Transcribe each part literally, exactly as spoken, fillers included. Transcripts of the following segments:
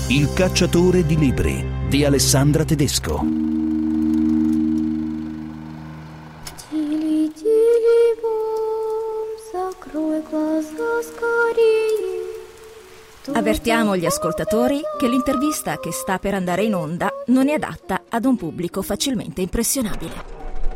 Il cacciatore di libri di Alessandra Tedesco. Avvertiamo gli ascoltatori che l'intervista che sta per andare in onda non è adatta ad un pubblico facilmente impressionabile.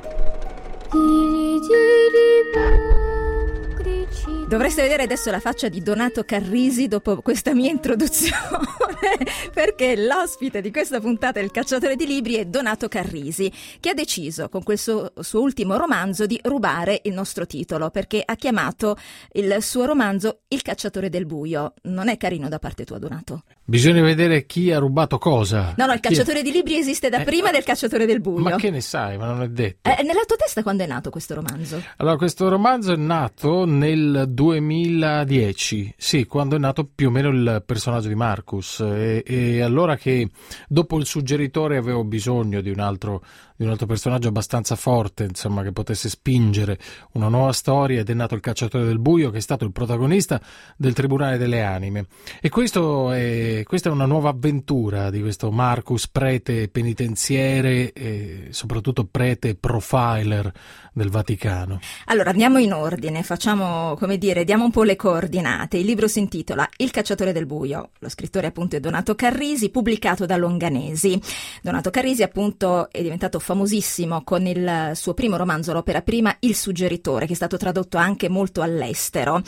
Dovreste vedere adesso la faccia di Donato Carrisi dopo questa mia introduzione, perché l'ospite di questa puntata del Cacciatore di Libri è Donato Carrisi, che ha deciso con quel suo, suo ultimo romanzo di rubare il nostro titolo, perché ha chiamato il suo romanzo Il Cacciatore del Buio. Non è carino da parte tua, Donato? Bisogna vedere chi ha rubato cosa. No, no, il Cacciatore è... di Libri esiste da eh, prima del Cacciatore del Buio. Ma che ne sai, ma non è detto. Eh, nella tua testa quando è nato questo romanzo? Allora, questo romanzo è nato nel duemiladieci, sì, quando è nato più o meno il personaggio di Marcus, e, e allora che dopo il suggeritore avevo bisogno di un altro di un altro personaggio abbastanza forte, insomma, che potesse spingere una nuova storia, ed è nato il Cacciatore del Buio, che è stato il protagonista del Tribunale delle Anime. E questo è, questa è una nuova avventura di questo Marcus, prete penitenziere e soprattutto prete profiler del Vaticano. Allora andiamo in ordine, facciamo, come dire, diamo un po' le coordinate. Il libro si intitola Il Cacciatore del Buio, lo scrittore appunto è Donato Carrisi, pubblicato da Longanesi. Donato Carrisi appunto è diventato famosissimo con il suo primo romanzo, l'opera prima, Il Suggeritore, che è stato tradotto anche molto all'estero.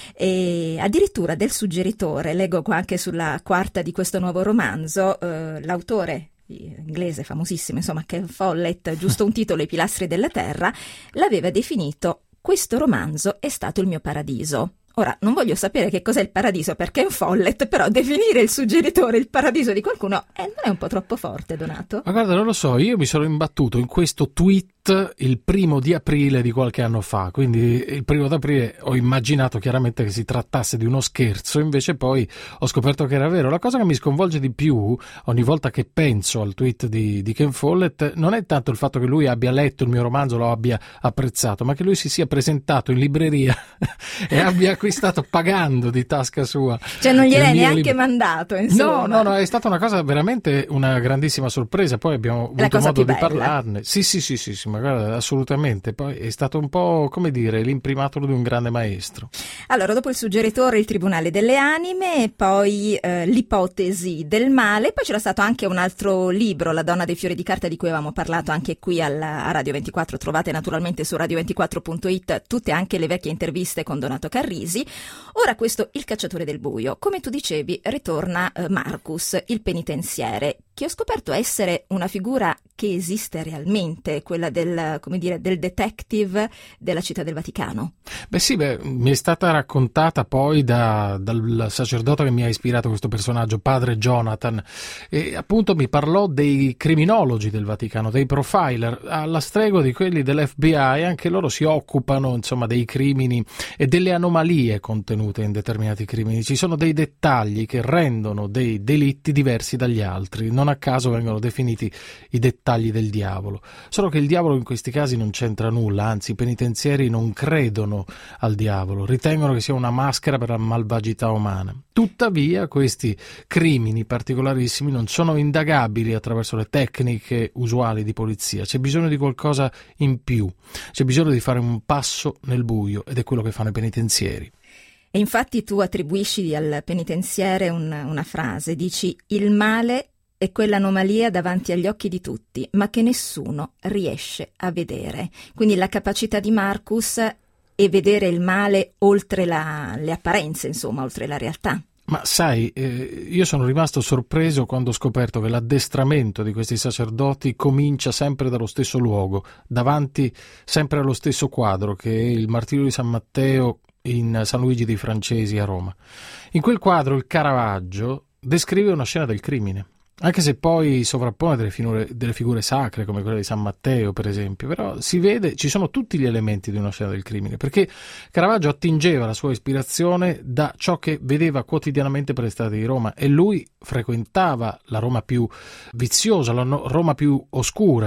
E addirittura del Suggeritore, leggo qua anche sulla quarta di questo nuovo romanzo, eh, l'autore inglese famosissimo, insomma, Ken Follett, giusto un titolo, I pilastri della terra, l'aveva definito: questo romanzo è stato il mio paradiso. Ora, non voglio sapere che cos'è il paradiso per Ken Follett, però definire il Suggeritore il paradiso di qualcuno eh, non è un po' troppo forte, Donato? Ma guarda, non lo so, io mi sono imbattuto in questo tweet il primo di aprile di qualche anno fa, quindi il primo d'aprile ho immaginato chiaramente che si trattasse di uno scherzo, invece poi ho scoperto che era vero. La cosa che mi sconvolge di più ogni volta che penso al tweet di, di Ken Follett non è tanto il fatto che lui abbia letto il mio romanzo, lo abbia apprezzato, ma che lui si sia presentato in libreria e abbia acquistato pagando di tasca sua. Cioè non gliel'hai neanche libro. mandato, insomma. No, no, no, è stata una cosa veramente una grandissima sorpresa, poi abbiamo avuto modo di parlarne. Sì, sì, sì, sì, sì, ma guarda, assolutamente. Poi è stato un po', come dire, l'imprimaturo di un grande maestro. Allora, dopo Il Suggeritore, Il Tribunale delle Anime, poi eh, L'Ipotesi del male, poi c'era stato anche un altro libro, La donna dei fiori di carta, di cui avevamo parlato anche qui alla, a Radio ventiquattro. Trovate naturalmente su radio ventiquattro punto it tutte anche le vecchie interviste con Donato Carrisi. Ora questo Il Cacciatore del Buio. Come tu dicevi, ritorna eh, Marcus, il penitenziere, che ho scoperto essere una figura che esiste realmente, quella del, come dire, del detective della Città del Vaticano. Beh sì, beh, mi è stata raccontata poi da, dal sacerdote che mi ha ispirato questo personaggio, padre Jonathan, e appunto mi parlò dei criminologi del Vaticano, dei profiler, alla stregua di quelli dell'F B I. Anche loro si occupano, insomma, dei crimini e delle anomalie contenute in determinati crimini. Ci sono dei dettagli che rendono dei delitti diversi dagli altri. Non a caso vengono definiti i dettagli del diavolo. Solo che il diavolo in questi casi non c'entra nulla, anzi i penitenzieri non credono al diavolo, ritengono che sia una maschera per la malvagità umana. Tuttavia questi crimini particolarissimi non sono indagabili attraverso le tecniche usuali di polizia. C'è bisogno di qualcosa in più, c'è bisogno di fare un passo nel buio, ed è quello che fanno i penitenzieri. E infatti tu attribuisci al penitenziere un, una frase, dici: il male è quell'anomalia davanti agli occhi di tutti, ma che nessuno riesce a vedere. Quindi la capacità di Marcus è vedere il male oltre la, le apparenze, insomma, oltre la realtà. Ma sai, eh, io sono rimasto sorpreso quando ho scoperto che l'addestramento di questi sacerdoti comincia sempre dallo stesso luogo, davanti sempre allo stesso quadro, che è il Martirio di San Matteo in San Luigi dei Francesi a Roma. In quel quadro il Caravaggio descrive una scena del crimine, anche se poi sovrappone delle figure, delle figure sacre come quella di San Matteo, per esempio, però si vede, ci sono tutti gli elementi di una scena del crimine, perché Caravaggio attingeva la sua ispirazione da ciò che vedeva quotidianamente per le strade di Roma, e lui frequentava la Roma più viziosa, la Roma più oscura.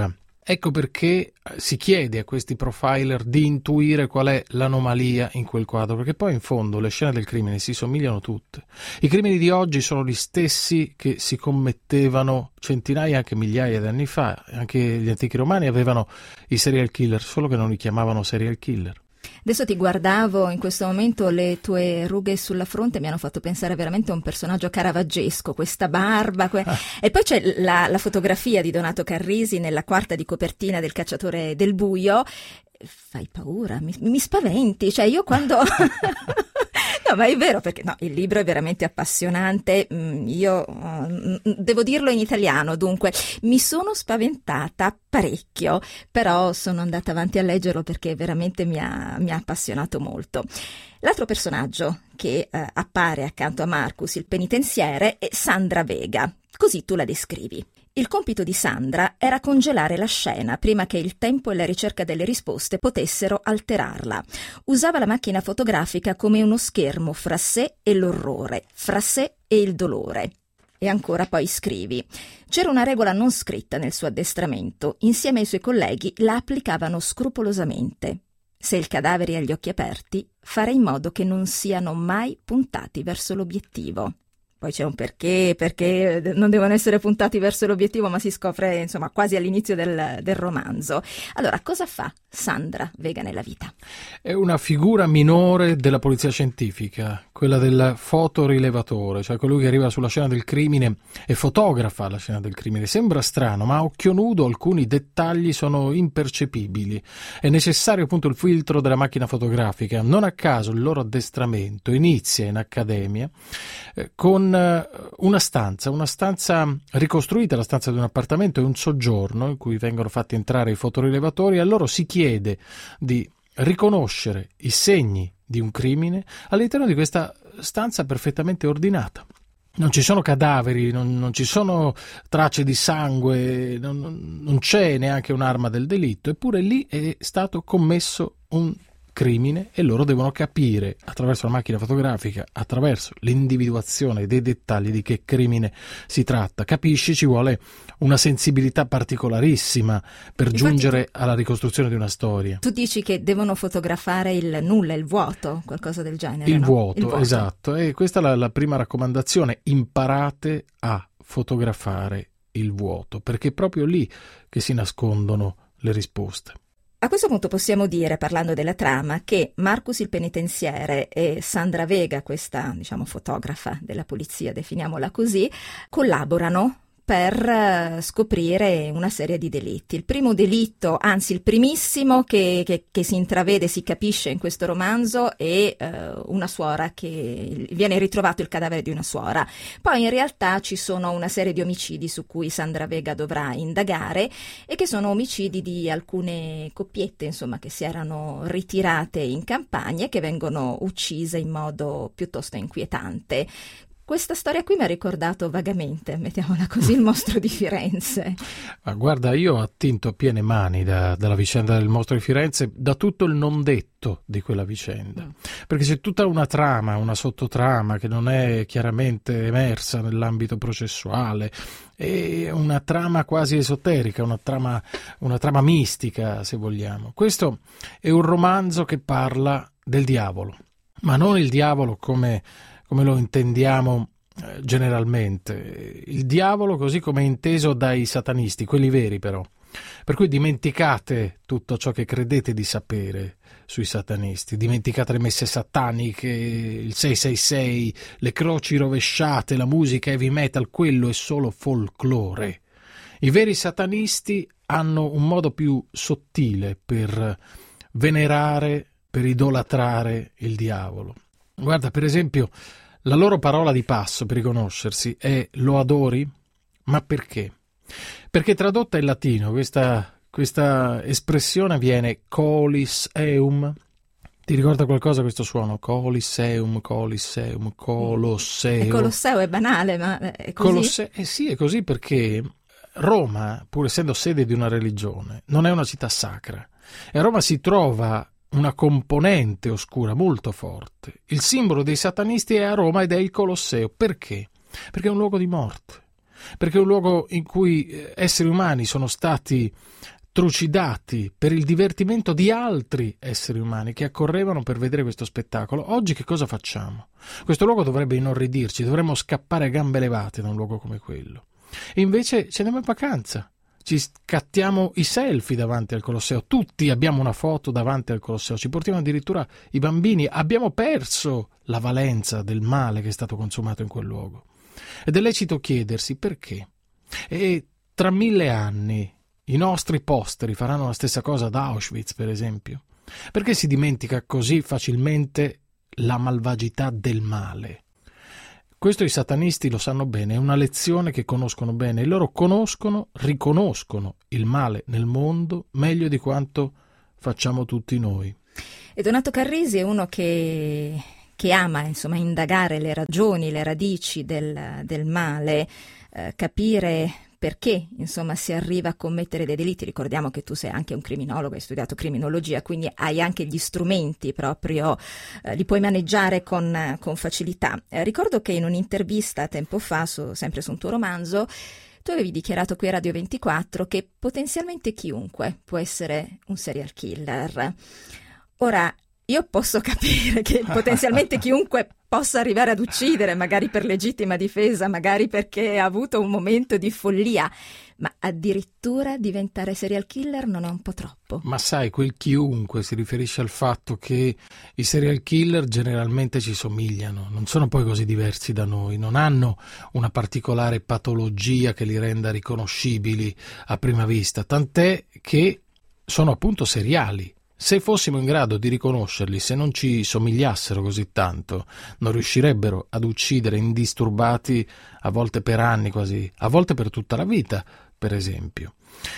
Ecco perché si chiede a questi profiler di intuire qual è l'anomalia in quel quadro, perché poi in fondo le scene del crimine si somigliano tutte. I crimini di oggi sono gli stessi che si commettevano centinaia, anche migliaia di anni fa. Anche gli antichi romani avevano i serial killer, solo che non li chiamavano serial killer. Adesso ti guardavo, in questo momento le tue rughe sulla fronte mi hanno fatto pensare veramente a un personaggio caravaggesco, questa barba, que... ah. E poi c'è la, la fotografia di Donato Carrisi nella quarta di copertina del Cacciatore del buio. Fai paura, mi, mi spaventi, cioè io quando... No, ma è vero, perché no, il libro è veramente appassionante. Io uh, devo dirlo in italiano, dunque mi sono spaventata parecchio, però sono andata avanti a leggerlo perché veramente mi ha, mi ha appassionato molto. L'altro personaggio che uh, appare accanto a Marcus, il penitenziere, è Sandra Vega. Così tu la descrivi. Il compito di Sandra era congelare la scena prima che il tempo e la ricerca delle risposte potessero alterarla. Usava la macchina fotografica come uno schermo fra sé e l'orrore, fra sé e il dolore. E ancora poi scrivi: c'era una regola non scritta nel suo addestramento, insieme ai suoi colleghi la applicavano scrupolosamente. Se il cadavere ha gli occhi aperti, fare in modo che non siano mai puntati verso l'obiettivo. Poi c'è un perché, perché non devono essere puntati verso l'obiettivo, ma si scopre insomma quasi all'inizio del, del romanzo. Allora, cosa fa Sandra Vega nella vita? È una figura minore della polizia scientifica, quella del fotorilevatore, cioè colui che arriva sulla scena del crimine e fotografa la scena del crimine. Sembra strano, ma a occhio nudo alcuni dettagli sono impercettibili. È necessario appunto il filtro della macchina fotografica. Non a caso il loro addestramento inizia in accademia eh, con una stanza, una stanza ricostruita, la stanza di un appartamento, e un soggiorno in cui vengono fatti entrare i fotorilevatori, e a loro si chiede di riconoscere i segni di un crimine all'interno di questa stanza perfettamente ordinata. Non ci sono cadaveri, non, non ci sono tracce di sangue, non, non c'è neanche un'arma del delitto, eppure lì è stato commesso un crimine e loro devono capire attraverso la macchina fotografica, attraverso l'individuazione dei dettagli, di che crimine si tratta. Capisci, ci vuole una sensibilità particolarissima per Infatti, giungere alla ricostruzione di una storia. Tu dici che devono fotografare il nulla, il vuoto, qualcosa del genere, il, no? vuoto, il vuoto, esatto, e questa è la, la prima raccomandazione: imparate a fotografare il vuoto, perché è proprio lì che si nascondono le risposte. A questo punto possiamo dire, parlando della trama, che Marcus il penitenziere e Sandra Vega, questa diciamo fotografa della polizia, definiamola così, collaborano per scoprire una serie di delitti. Il primo delitto, anzi il primissimo che, che, che si intravede, si capisce in questo romanzo, è uh, una suora che viene ritrovato il cadavere di una suora. Poi in realtà ci sono una serie di omicidi su cui Sandra Vega dovrà indagare, e che sono omicidi di alcune coppiette, insomma, che si erano ritirate in campagna e che vengono uccise in modo piuttosto inquietante. Questa storia qui mi ha ricordato vagamente, mettiamola così, il mostro di Firenze. Ma guarda, io ho attinto a piene mani da, dalla vicenda del mostro di Firenze, da tutto il non detto di quella vicenda. Mm. Perché c'è tutta una trama, una sottotrama che non è chiaramente emersa nell'ambito processuale, è una trama quasi esoterica, una trama, una trama mistica, se vogliamo. Questo è un romanzo che parla del diavolo, ma non il diavolo come... come lo intendiamo eh, generalmente, il diavolo così come è inteso dai satanisti, quelli veri però. Per cui dimenticate tutto ciò che credete di sapere sui satanisti, dimenticate le messe sataniche, il sei sei sei, le croci rovesciate, la musica heavy metal, quello è solo folklore. I veri satanisti hanno un modo più sottile per venerare, per idolatrare il diavolo. Guarda, per esempio, la loro parola di passo per riconoscersi è "lo adori?". Ma perché? Perché tradotta in latino questa, questa espressione viene colis eum. Ti ricorda qualcosa questo suono? Coliseum, Coliseum, Colosseo. E Colosseo è banale, ma è così? Colosse- eh sì, è così, perché Roma, pur essendo sede di una religione, non è una città sacra. E a Roma si trova una componente oscura molto forte. Il simbolo dei satanisti è a Roma ed è il Colosseo. Perché? Perché è un luogo di morte, perché è un luogo in cui esseri umani sono stati trucidati per il divertimento di altri esseri umani che accorrevano per vedere questo spettacolo. Oggi che cosa facciamo? Questo luogo dovrebbe inorridirci, dovremmo scappare a gambe levate da un luogo come quello. E invece ci andiamo in vacanza, ci scattiamo i selfie davanti al Colosseo, tutti abbiamo una foto davanti al Colosseo, ci portiamo addirittura i bambini, abbiamo perso la valenza del male che è stato consumato in quel luogo. Ed è lecito chiedersi perché. E tra mille anni i nostri posteri faranno la stessa cosa ad Auschwitz, per esempio? Perché si dimentica così facilmente la malvagità del male? Questo i satanisti lo sanno bene, è una lezione che conoscono bene, e loro conoscono, riconoscono il male nel mondo meglio di quanto facciamo tutti noi. E Donato Carrisi è uno che, che ama, insomma, indagare le ragioni, le radici del, del male, eh, capire perché, insomma, si arriva a commettere dei delitti. Ricordiamo che tu sei anche un criminologo, hai studiato criminologia, quindi hai anche gli strumenti proprio, eh, li puoi maneggiare con, con facilità. Eh, ricordo che in un'intervista tempo fa, su, sempre su un tuo romanzo, tu avevi dichiarato qui a Radio ventiquattro che potenzialmente chiunque può essere un serial killer. Ora, io posso capire che potenzialmente chiunque possa arrivare ad uccidere, magari per legittima difesa, magari perché ha avuto un momento di follia, ma addirittura diventare serial killer non è un po' troppo? Ma sai, quel chiunque si riferisce al fatto che i serial killer generalmente ci somigliano, non sono poi così diversi da noi, non hanno una particolare patologia che li renda riconoscibili a prima vista, tant'è che sono appunto seriali. Se fossimo in grado di riconoscerli, se non ci somigliassero così tanto, non riuscirebbero ad uccidere indisturbati, a volte per anni quasi, a volte per tutta la vita, per esempio.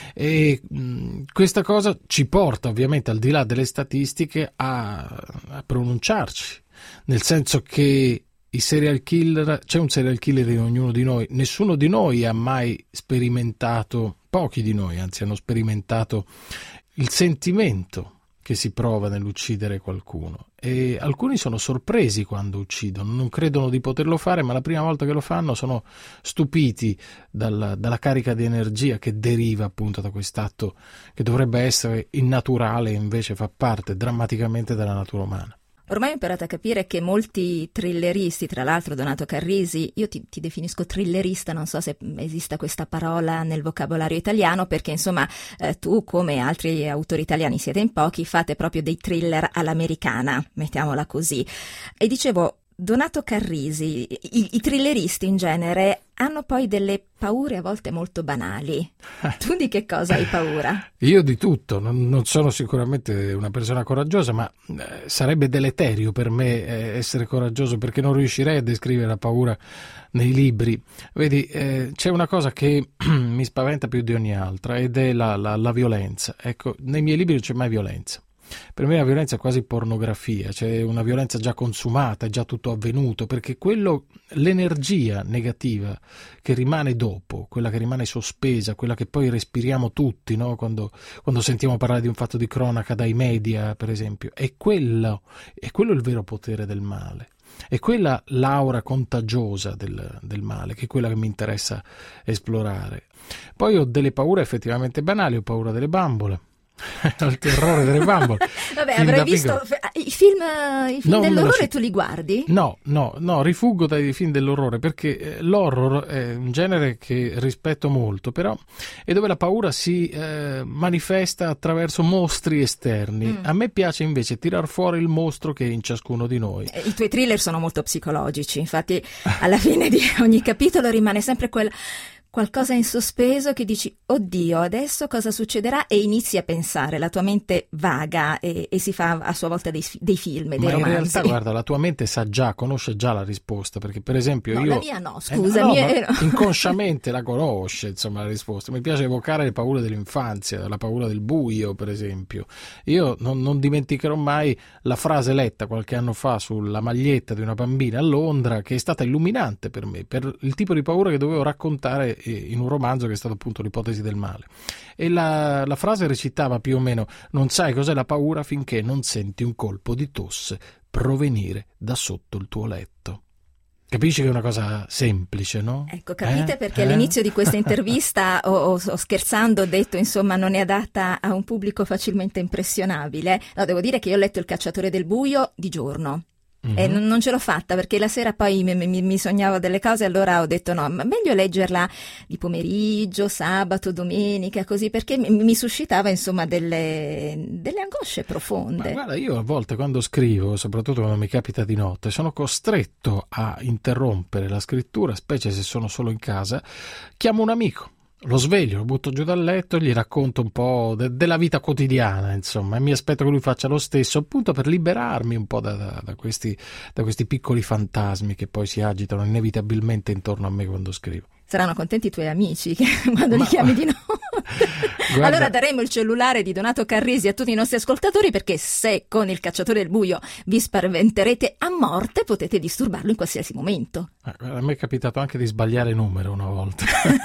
E mh, questa cosa ci porta ovviamente, al di là delle statistiche, a, a pronunciarci, nel senso che i serial killer, c'è un serial killer in ognuno di noi, nessuno di noi ha mai sperimentato, pochi di noi anzi hanno sperimentato il sentimento che si prova nell'uccidere qualcuno, e alcuni sono sorpresi quando uccidono, non credono di poterlo fare, ma la prima volta che lo fanno sono stupiti dalla, dalla carica di energia che deriva appunto da quest'atto che dovrebbe essere innaturale e invece fa parte drammaticamente della natura umana. Ormai ho imparato a capire che molti thrilleristi, tra l'altro Donato Carrisi, io ti, ti definisco thrillerista, non so se esista questa parola nel vocabolario italiano, perché insomma eh, tu come altri autori italiani siete in pochi, fate proprio dei thriller all'americana, mettiamola così. E dicevo, Donato Carrisi, i, i thrilleristi in genere hanno poi delle paure a volte molto banali. Tu di che cosa hai paura? Io di tutto, non, non sono sicuramente una persona coraggiosa, ma eh, sarebbe deleterio per me eh, essere coraggioso, perché non riuscirei a descrivere la paura nei libri. Vedi, eh, c'è una cosa che mi spaventa più di ogni altra, ed è la, la, la violenza. Ecco, nei miei libri non c'è mai violenza. Per me la violenza è quasi pornografia, c'è una violenza già consumata, è già tutto avvenuto, perché quello, l'energia negativa che rimane dopo, quella che rimane sospesa, quella che poi respiriamo tutti, no? quando, quando sentiamo parlare di un fatto di cronaca dai media, per esempio, è quello, è quello il vero potere del male. È quella l'aura contagiosa del, del male, che è quella che mi interessa esplorare. Poi ho delle paure effettivamente banali, ho paura delle bambole. Il terrore delle bambole. Vabbè, avrai visto i film, i film no, dell'orrore, tu li guardi? No, no, no, rifuggo dai film dell'orrore, perché l'horror è un genere che rispetto molto, però è dove la paura si eh, manifesta attraverso mostri esterni. Mm. A me piace invece tirar fuori il mostro che è in ciascuno di noi. I tuoi thriller sono molto psicologici, infatti alla fine di ogni capitolo rimane sempre quel qualcosa in sospeso che dici, oddio, adesso cosa succederà? E inizi a pensare, la tua mente vaga e, e si fa a sua volta dei, dei film, dei Ma romanzi. in realtà, guarda, la tua mente sa già, conosce già la risposta, perché per esempio no, io... la mia no, scusa. Eh, no, mia... no, inconsciamente la conosce, insomma, la risposta. Mi piace evocare le paure dell'infanzia, la paura del buio, per esempio. Io non, non dimenticherò mai la frase letta qualche anno fa sulla maglietta di una bambina a Londra, che è stata illuminante per me, per il tipo di paura che dovevo raccontare in un romanzo che è stato appunto l'ipotesi del male. E la, la frase recitava più o meno: non sai cos'è la paura finché non senti un colpo di tosse provenire da sotto il tuo letto. Capisci che è una cosa semplice, no? Ecco, capite eh? perché eh? all'inizio di questa intervista ho, ho, ho scherzando ho detto, insomma, non è adatta a un pubblico facilmente impressionabile. No, devo dire che io ho letto Il cacciatore del buio di giorno. Mm-hmm. E non, non ce l'ho fatta perché la sera poi mi, mi, mi sognavo delle cose, allora ho detto no, ma meglio leggerla di pomeriggio, sabato, domenica, così, perché mi, mi suscitava insomma delle, delle angosce profonde. Ma guarda, io a volte quando scrivo, soprattutto quando mi capita di notte, sono costretto a interrompere la scrittura, specie se sono solo in casa, chiamo un amico. Lo sveglio, lo butto giù dal letto e gli racconto un po' de- della vita quotidiana, insomma, e mi aspetto che lui faccia lo stesso, appunto per liberarmi un po' da, da, da, questi, da questi piccoli fantasmi che poi si agitano inevitabilmente intorno a me quando scrivo. Saranno contenti i tuoi amici che quando Ma... li chiami di notte. Guarda... Allora daremo il cellulare di Donato Carrisi a tutti i nostri ascoltatori, perché se con Il cacciatore del buio vi spaventerete a morte potete disturbarlo in qualsiasi momento. A me è capitato anche di sbagliare numero una volta.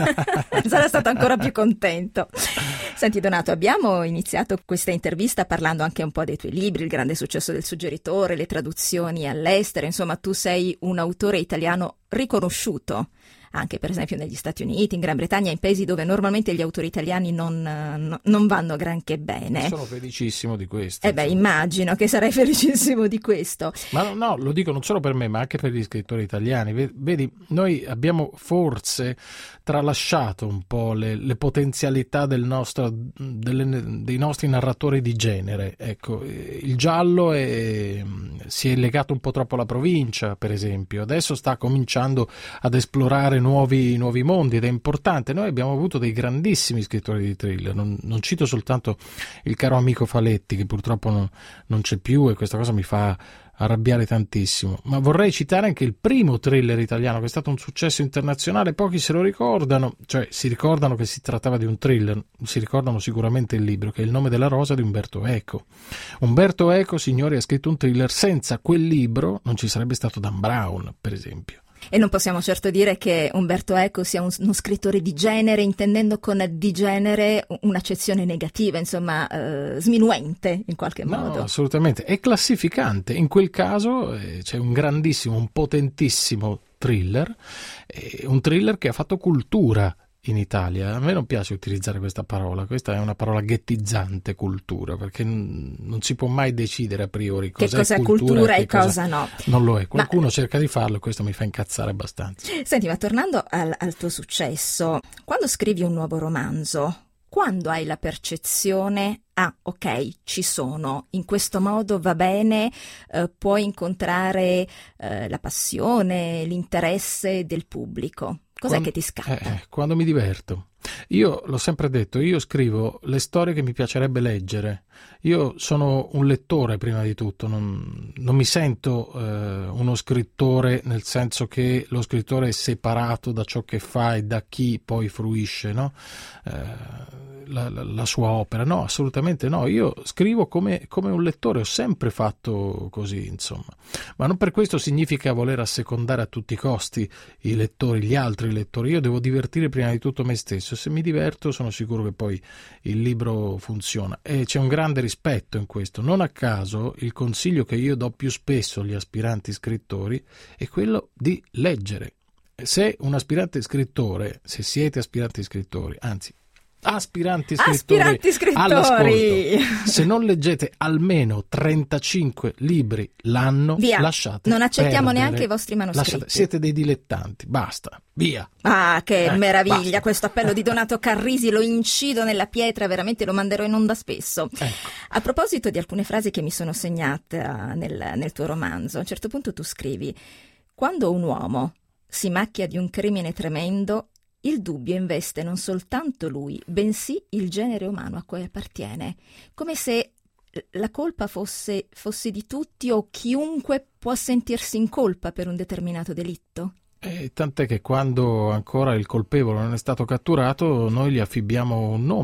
Sarà stato ancora più contento. Senti Donato, abbiamo iniziato questa intervista parlando anche un po' dei tuoi libri, il grande successo del suggeritore, le traduzioni all'estero, insomma tu sei un autore italiano riconosciuto anche per esempio negli Stati Uniti, in Gran Bretagna, in paesi dove normalmente gli autori italiani non, no, non vanno granché bene. Sono felicissimo di questo. Eh beh, immagino che sarai felicissimo di questo. Ma no, no, lo dico non solo per me, ma anche per gli scrittori italiani. Vedi, noi abbiamo forse tralasciato un po' le, le potenzialità del nostro, delle, dei nostri narratori di genere. Ecco, il giallo è, si è legato un po' troppo alla provincia, per esempio. Adesso sta cominciando ad esplorare Nuovi, nuovi mondi ed è importante. Noi abbiamo avuto dei grandissimi scrittori di thriller, non, non cito soltanto il caro amico Faletti che purtroppo non, non c'è più e questa cosa mi fa arrabbiare tantissimo, ma vorrei citare anche il primo thriller italiano che è stato un successo internazionale. Pochi se lo ricordano, cioè si ricordano che si trattava di un thriller, si ricordano sicuramente il libro che è Il nome della rosa di Umberto Eco. Umberto Eco, signori, ha scritto un thriller. Senza quel libro non ci sarebbe stato Dan Brown, per esempio. E non possiamo certo dire che Umberto Eco sia un, uno scrittore di genere, intendendo con di genere un'accezione negativa, insomma, eh, sminuente in qualche modo. No, assolutamente. È classificante. In quel caso eh, c'è un grandissimo, un potentissimo thriller, eh, un thriller che ha fatto cultura in Italia. A me non piace utilizzare questa parola, questa è una parola ghettizzante, cultura, perché n- non si può mai decidere a priori cos'è che cos'è cultura, cultura e, e cosa, cosa no. Non lo è. Qualcuno ma... cerca di farlo e questo mi fa incazzare abbastanza. Senti, ma tornando al, al tuo successo, quando scrivi un nuovo romanzo, quando hai la percezione, ah ok, ci sono, in questo modo va bene, eh, puoi incontrare eh, la passione, l'interesse del pubblico? Cos'è quando, che ti scatta? Eh, quando mi diverto. Io l'ho sempre detto, io scrivo le storie che mi piacerebbe leggere. Io sono un lettore prima di tutto, non, non mi sento eh, uno scrittore nel senso che lo scrittore è separato da ciò che fa e da chi poi fruisce, no? Eh, la, la, la sua opera. No, assolutamente no. Io scrivo come, come un lettore, ho sempre fatto così, insomma. Ma non per questo significa voler assecondare a tutti i costi i lettori, gli altri lettori. Io devo divertire prima di tutto me stesso. Se mi diverto sono sicuro che poi il libro funziona e c'è un grande rispetto in questo. Non a caso il consiglio che io do più spesso agli aspiranti scrittori è quello di leggere. Se un aspirante scrittore, se siete aspiranti scrittori, anzi aspiranti scrittori, aspiranti scrittori. all'ascolto, se non leggete almeno trentacinque libri l'anno, via. Lasciate non accettiamo perdere. neanche i vostri manoscritti. Lasciate, siete dei dilettanti, basta, via. Ah, che ecco, meraviglia, basta. Questo appello di Donato Carrisi lo incido nella pietra, veramente lo manderò in onda spesso. Ecco. A proposito di alcune frasi che mi sono segnate nel, nel tuo romanzo, a un certo punto tu scrivi: quando un uomo si macchia di un crimine tremendo, il dubbio investe non soltanto lui, bensì il genere umano a cui appartiene, come se la colpa fosse, fosse di tutti o chiunque può sentirsi in colpa per un determinato delitto. E tant'è che quando ancora il colpevole non è stato catturato, noi gli affibbiamo un nome.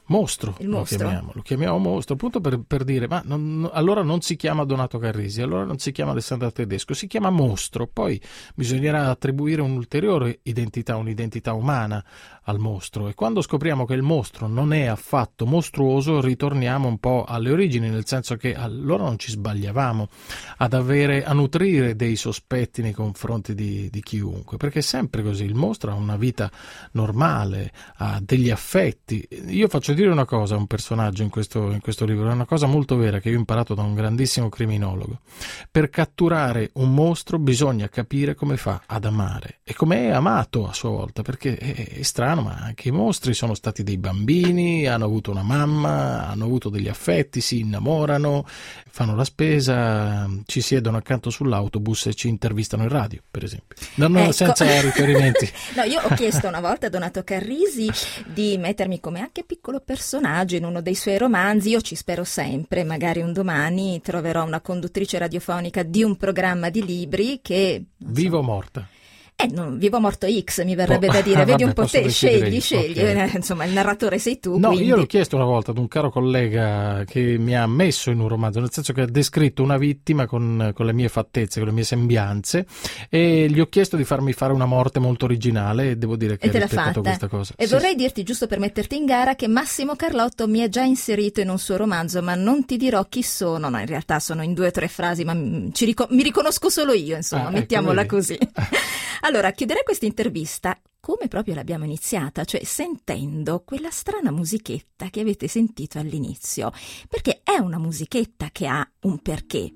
Mostro, il mostro. Lo chiamiamo, lo chiamiamo mostro, appunto per, per dire, ma non, allora non si chiama Donato Carrisi, allora non si chiama Alessandra Tedesco, si chiama mostro, poi bisognerà attribuire un'ulteriore identità, un'identità umana al mostro, e quando scopriamo che il mostro non è affatto mostruoso ritorniamo un po' alle origini, nel senso che allora non ci sbagliavamo ad avere, a nutrire dei sospetti nei confronti di, di chiunque, perché è sempre così, il mostro ha una vita normale, ha degli affetti. Io faccio dire una cosa a un personaggio in questo, in questo libro, è una cosa molto vera che io ho imparato da un grandissimo criminologo: per catturare un mostro bisogna capire come fa ad amare e come è amato a sua volta, perché è, è strano, ma anche i mostri sono stati dei bambini, hanno avuto una mamma, hanno avuto degli affetti, si innamorano, fanno la spesa, ci siedono accanto sull'autobus e ci intervistano in radio, per esempio. Non ecco. Senza riferimenti. No, io ho chiesto una volta a Donato Carrisi di mettermi come anche piccolo personaggio in uno dei suoi romanzi. Io ci spero sempre, magari un domani troverò una conduttrice radiofonica di un programma di libri che... Vivo o morta? Eh, non, vivo morto X, mi verrebbe oh, da dire, vedi vabbè, un po' te, scegli, io. scegli, Okay. eh, insomma il narratore sei tu. No, quindi... io l'ho chiesto una volta ad un caro collega che mi ha messo in un romanzo, nel senso che ha descritto una vittima con, con le mie fattezze, con le mie sembianze, e gli ho chiesto di farmi fare una morte molto originale e devo dire che e ha te l'ha rispettato fatta. questa cosa. E sì, vorrei sì. dirti, giusto per metterti in gara, che Massimo Carlotto mi ha già inserito in un suo romanzo, ma non ti dirò chi sono, no, in realtà sono in due o tre frasi, ma ci rico- mi riconosco solo io, insomma, ah, mettiamola ecco, così. Allora, chiuderei questa intervista come proprio l'abbiamo iniziata, cioè sentendo quella strana musichetta che avete sentito all'inizio, perché è una musichetta che ha un perché.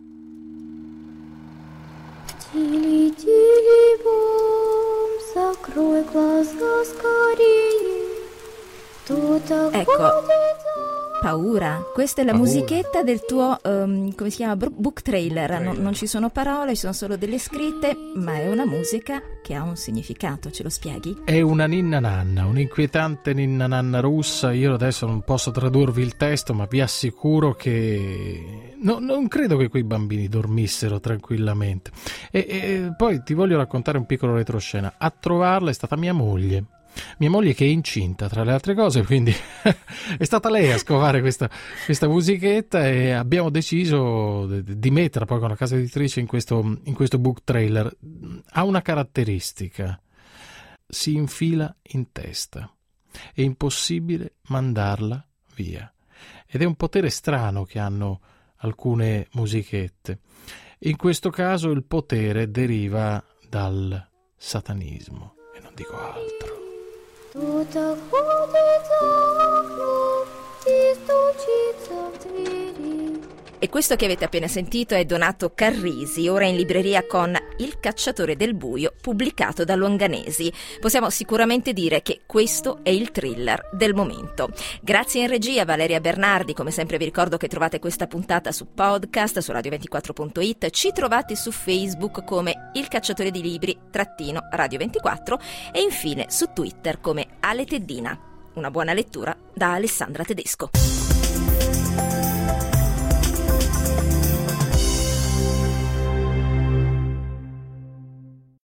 Тили, тили, бом, закрой глаза скорее. Кто-то Ecco, ходит. Paura, questa è la Paura. musichetta del tuo, um, come si chiama, book trailer, non, non ci sono parole, ci sono solo delle scritte, ma è una musica che ha un significato, ce lo spieghi? È una ninna nanna, un'inquietante ninna nanna russa. Io adesso non posso tradurvi il testo, ma vi assicuro che no, non credo che quei bambini dormissero tranquillamente. E, e poi ti voglio raccontare un piccolo retroscena. A trovarla è stata mia moglie. Mia moglie che è incinta, tra le altre cose, quindi è stata lei a scovare questa, questa musichetta e abbiamo deciso di metterla poi con la casa editrice in questo, in questo book trailer. Ha una caratteristica: si infila in testa, è impossibile mandarla via, ed è un potere strano che hanno alcune musichette. In questo caso il potere deriva dal satanismo e non dico altro. Кто-то ходит за окном и стучится в двери. E questo che avete appena sentito è Donato Carrisi, ora in libreria con Il cacciatore del buio, pubblicato da Longanesi. Possiamo sicuramente dire che questo è il thriller del momento. Grazie in regia Valeria Bernardi, come sempre vi ricordo che trovate questa puntata su podcast, su radio ventiquattro punto it, ci trovate su Facebook come Il cacciatore di libri trattino radio ventiquattro e infine su Twitter come Ale Teddina. Una buona lettura da Alessandra Tedesco.